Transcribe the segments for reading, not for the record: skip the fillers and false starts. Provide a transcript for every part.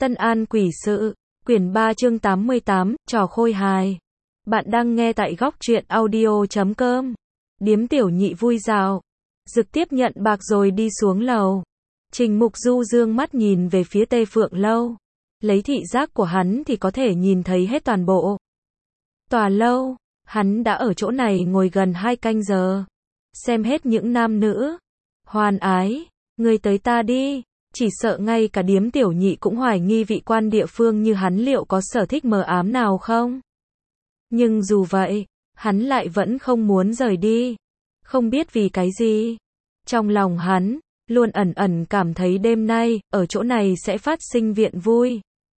Tân An Quỷ Sự, quyển 3 chương 88, trò khôi hài. Bạn đang nghe tại góc truyện audio.com. Điếm tiểu nhị vui rào. Dực tiếp nhận bạc rồi đi xuống lầu. Trình Mục Du dương mắt nhìn về phía Tê Phượng Lâu. Lấy thị giác của hắn thì có thể nhìn thấy hết toàn bộ tòa lâu. Hắn đã ở chỗ này ngồi gần 2 canh giờ. Xem hết những nam nữ hoan ái. Người tới ta đi. Chỉ sợ ngay cả điếm tiểu nhị cũng hoài nghi vị quan địa phương như hắn liệu có sở thích mờ ám nào không. Nhưng dù vậy, hắn lại vẫn không muốn rời đi. Không biết vì cái gì. Trong lòng hắn, luôn ẩn ẩn cảm thấy đêm nay, ở chỗ này sẽ phát sinh viện vui.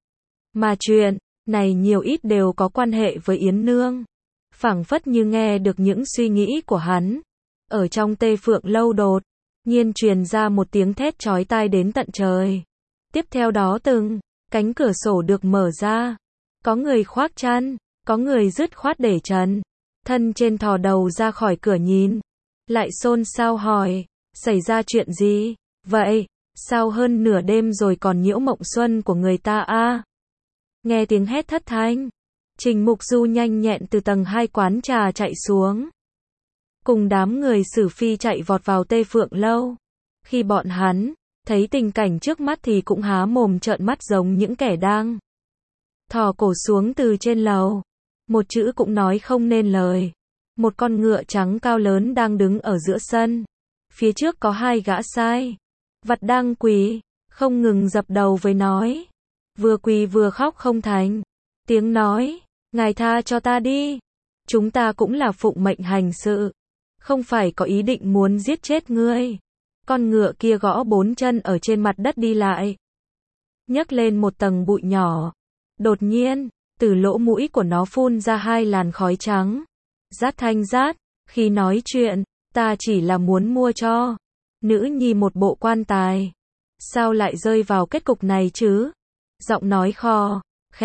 Mà chuyện này nhiều ít đều có quan hệ với Yến Nương. Phảng phất như nghe được những suy nghĩ của hắn. Ở trong Tê Phượng Lâu đột nhiên truyền ra một tiếng thét chói tai đến tận trời. Tiếp theo đó từng cánh cửa sổ được mở ra. Có người khoác chăn, có người dứt khoát để trần thân trên thò đầu ra khỏi cửa nhìn. Lại xôn xao hỏi, xảy ra chuyện gì vậy? Sao hơn nửa đêm rồi còn nhiễu mộng xuân của người ta a? Nghe tiếng hét thất thanh, Trình Mục Du nhanh nhẹn từ tầng 2 quán trà chạy xuống. Cùng đám người Sử Phi chạy vọt vào Tê Phượng Lâu. Khi bọn hắn thấy tình cảnh trước mắt thì cũng há mồm trợn mắt giống những kẻ đang thò cổ xuống từ trên lầu. Một chữ cũng nói không nên lời. Một con ngựa trắng cao lớn đang đứng ở giữa sân. Phía trước có 2 gã sai vặt đang quỳ, không ngừng dập đầu với nói. Vừa quỳ vừa khóc không thành tiếng nói, ngài tha cho ta đi. Chúng ta cũng là phụng mệnh hành sự. Không phải có ý định muốn giết chết ngươi. Con ngựa kia gõ 4 chân ở trên mặt đất đi lại. Nhấc lên một tầng bụi nhỏ. Đột nhiên, từ lỗ mũi của nó phun ra 2 làn khói trắng. Rát thanh rát, khi nói chuyện, ta chỉ là muốn mua cho nữ nhi một bộ quan tài. Sao lại rơi vào kết cục này chứ? Giọng nói khò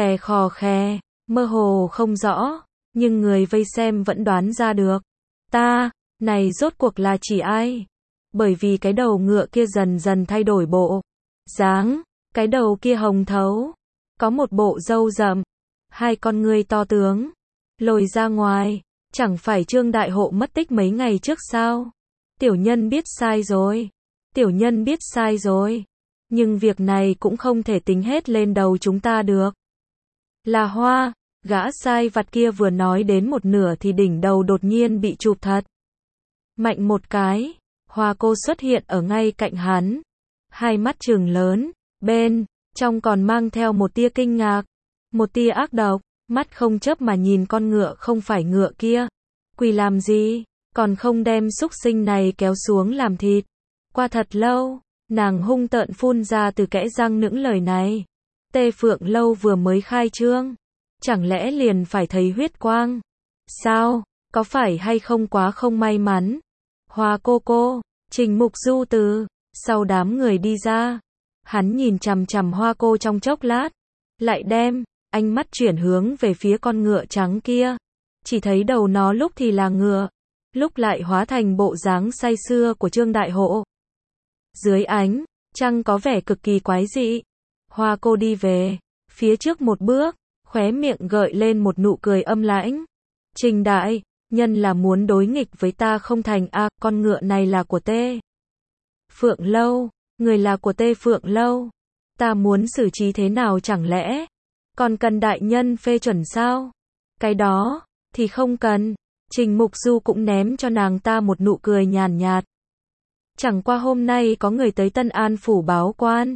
khè, mơ hồ không rõ, nhưng người vây xem vẫn đoán ra được. Ta, này rốt cuộc là chỉ ai? Bởi vì cái đầu ngựa kia dần dần thay đổi bộ dáng, cái đầu kia hồng thấu, có một bộ râu rậm, 2 con ngươi to tướng, lồi ra ngoài. Chẳng phải Trương Đại Hộ mất tích mấy ngày trước sao? Tiểu nhân biết sai rồi. Tiểu nhân biết sai rồi. Nhưng việc này cũng không thể tính hết lên đầu chúng ta được. Là Hoa, gã sai vặt kia vừa nói đến một nửa thì đỉnh đầu đột nhiên bị chụp thật mạnh một cái. Hoa cô xuất hiện ở ngay cạnh hắn. 2 mắt trừng lớn, bên trong còn mang theo một tia kinh ngạc, một tia ác độc. Mắt không chớp mà nhìn con ngựa không phải ngựa kia. Quỳ làm gì? Còn không đem súc sinh này kéo xuống làm thịt. Qua thật lâu, nàng hung tợn phun ra từ kẽ răng những lời này. Tê Phượng Lâu vừa mới khai trương. Chẳng lẽ liền phải thấy huyết quang? Sao? Có phải hay không quá không may mắn? Hoa cô, Trình Mục Du từ sau đám người đi ra. Hắn nhìn chằm chằm Hoa cô trong chốc lát. Lại đem ánh mắt chuyển hướng về phía con ngựa trắng kia. Chỉ thấy đầu nó lúc thì là ngựa, lúc lại hóa thành bộ dáng say sưa của Trương Đại Hộ. Dưới ánh trăng có vẻ cực kỳ quái dị. Hoa cô đi về phía trước một bước, khóe miệng gợi lên một nụ cười âm lãnh. Trình đại nhân là muốn đối nghịch với ta không thành a? Con ngựa này là của Tê Phượng Lâu, người là của Tê Phượng Lâu. Ta muốn xử trí thế nào chẳng lẽ còn cần đại nhân phê chuẩn sao? Cái đó thì không cần. Trình Mục Du cũng ném cho nàng ta một nụ cười nhàn nhạt. Chẳng qua hôm nay có người tới Tân An phủ báo quan.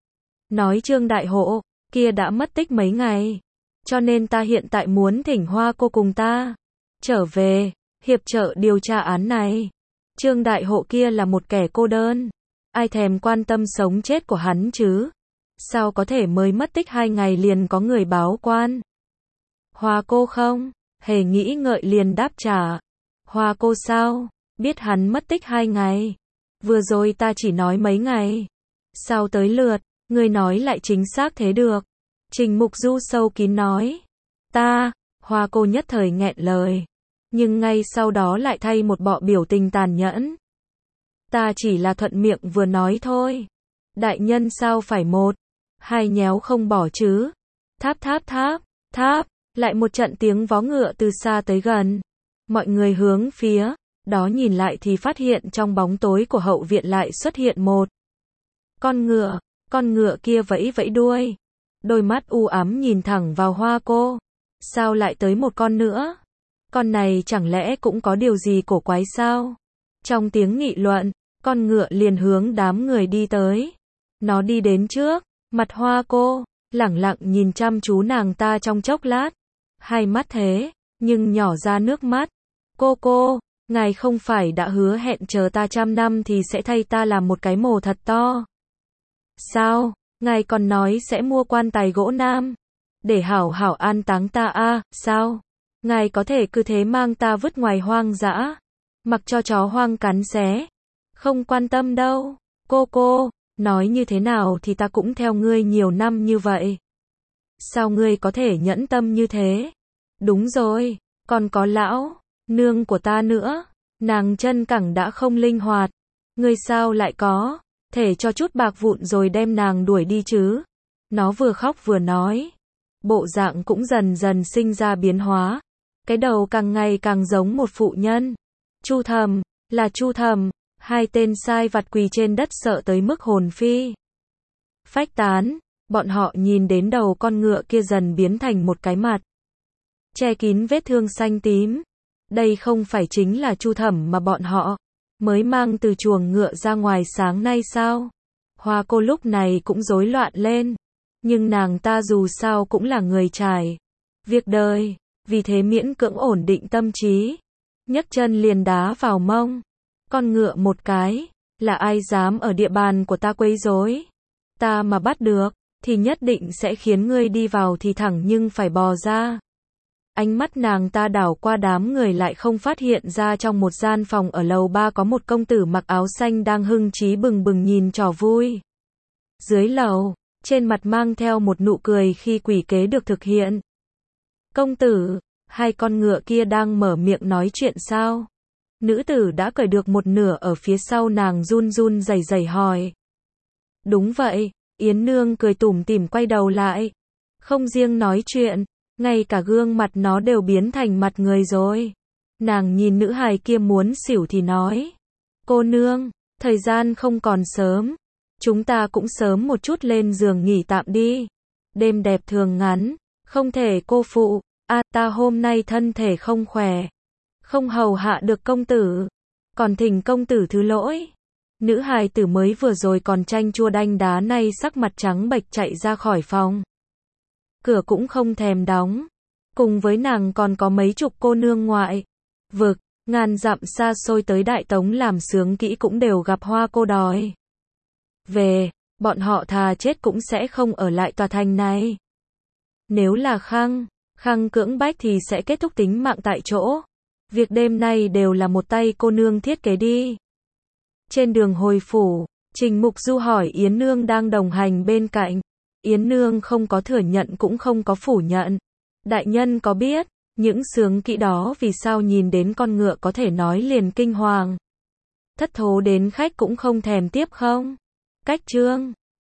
Nói Trương Đại Hộ kia đã mất tích mấy ngày. Cho nên ta hiện tại muốn thỉnh Hoa cô cùng ta trở về, hiệp trợ điều tra án này. Trương Đại Hộ kia là một kẻ cô đơn. Ai thèm quan tâm sống chết của hắn chứ? Sao có thể mới mất tích 2 ngày liền có người báo quan? Hoa cô không hề nghĩ ngợi liền đáp trả. Hoa cô sao biết hắn mất tích 2 ngày? Vừa rồi ta chỉ nói mấy ngày. Sao tới lượt ngươi nói lại chính xác thế được? Trình Mục Du sâu kín nói. Hoa cô nhất thời nghẹn lời, nhưng ngay sau đó lại thay một bộ biểu tình tàn nhẫn. Ta chỉ là thuận miệng vừa nói thôi. Đại nhân sao phải một Hai nhéo không bỏ chứ. Tháp tháp tháp, tháp, lại một trận tiếng vó ngựa từ xa tới gần. Mọi người hướng phía đó nhìn lại thì phát hiện trong bóng tối của hậu viện lại xuất hiện một con ngựa kia vẫy vẫy đuôi. Đôi mắt u ám nhìn thẳng vào Hoa cô. Sao lại tới một con nữa? Con này chẳng lẽ cũng có điều gì cổ quái sao? Trong tiếng nghị luận, con ngựa liền hướng đám người đi tới. Nó đi đến trước, mặt Hoa cô, lẳng lặng nhìn chăm chú nàng ta trong chốc lát. Hai mắt thế, nhưng nhỏ ra nước mắt. Cô, ngài không phải đã hứa hẹn chờ ta 100 năm thì sẽ thay ta làm một cái mồ thật to. Sao, ngài còn nói sẽ mua quan tài gỗ nam, để hảo hảo an táng ta à, sao? Ngài có thể cứ thế mang ta vứt ngoài hoang dã, mặc cho chó hoang cắn xé. Không quan tâm đâu, cô, nói như thế nào thì ta cũng theo ngươi nhiều năm như vậy. Sao ngươi có thể nhẫn tâm như thế? Đúng rồi, còn có lão nương của ta nữa, nàng chân cẳng đã không linh hoạt. Ngươi sao lại có thể cho chút bạc vụn rồi đem nàng đuổi đi chứ? Nó vừa khóc vừa nói. Bộ dạng cũng dần dần sinh ra biến hóa. Cái đầu càng ngày càng giống một phụ nhân. Chu Thầm, là Chu Thầm. Hai tên sai vặt quỳ trên đất sợ tới mức hồn phi phách tán. Bọn họ nhìn đến đầu con ngựa kia dần biến thành một cái mặt che kín vết thương xanh tím. Đây không phải chính là Chu Thẩm mà bọn họ mới mang từ chuồng ngựa ra ngoài sáng nay sao? Hoa cô lúc này cũng rối loạn lên. Nhưng nàng ta dù sao cũng là người trải việc đời, vì thế miễn cưỡng ổn định tâm trí. Nhấc chân liền đá vào mông con ngựa một cái. Là ai dám ở địa bàn của ta quấy rối? Ta mà bắt được thì nhất định sẽ khiến ngươi đi vào thì thẳng nhưng phải bò ra. Ánh mắt nàng ta đảo qua đám người lại không phát hiện ra trong một gian phòng ở lầu 3 có một công tử mặc áo xanh đang hưng trí bừng bừng nhìn trò vui. Dưới lầu, trên mặt mang theo một nụ cười khi quỷ kế được thực hiện. Công tử, hai con ngựa kia đang mở miệng nói chuyện sao? Nữ tử đã cởi được một nửa ở phía sau nàng run run rẩy rẩy hỏi. Đúng vậy, Yến Nương cười tủm tỉm quay đầu lại. Không riêng nói chuyện, ngay cả gương mặt nó đều biến thành mặt người rồi. Nàng nhìn nữ hài kia muốn xỉu thì nói. Cô nương, thời gian không còn sớm. Chúng ta cũng sớm một chút lên giường nghỉ tạm đi. Đêm đẹp thường ngắn, không thể cô phụ. Ta hôm nay thân thể không khỏe. Không hầu hạ được công tử. Còn thỉnh công tử thứ lỗi. Nữ hài tử mới vừa rồi còn chanh chua đanh đá nay sắc mặt trắng bệch chạy ra khỏi phòng. Cửa cũng không thèm đóng. Cùng với nàng còn có mấy chục cô nương ngoại vực, ngàn dặm xa xôi tới Đại Tống làm sướng kỹ cũng đều gặp Hoa cô đòi về. Bọn họ thà chết cũng sẽ không ở lại tòa thành này. Nếu là khăng cưỡng bách thì sẽ kết thúc tính mạng tại chỗ. Việc đêm nay đều là một tay cô nương thiết kế đi. Trên đường hồi phủ, Trình Mục Du hỏi Yến Nương đang đồng hành bên cạnh. Yến Nương không có thừa nhận cũng không có phủ nhận. Đại nhân có biết, những sướng kỹ đó vì sao nhìn đến con ngựa có thể nói liền kinh hoàng. Thất thố đến khách cũng không thèm tiếp không? Cách chương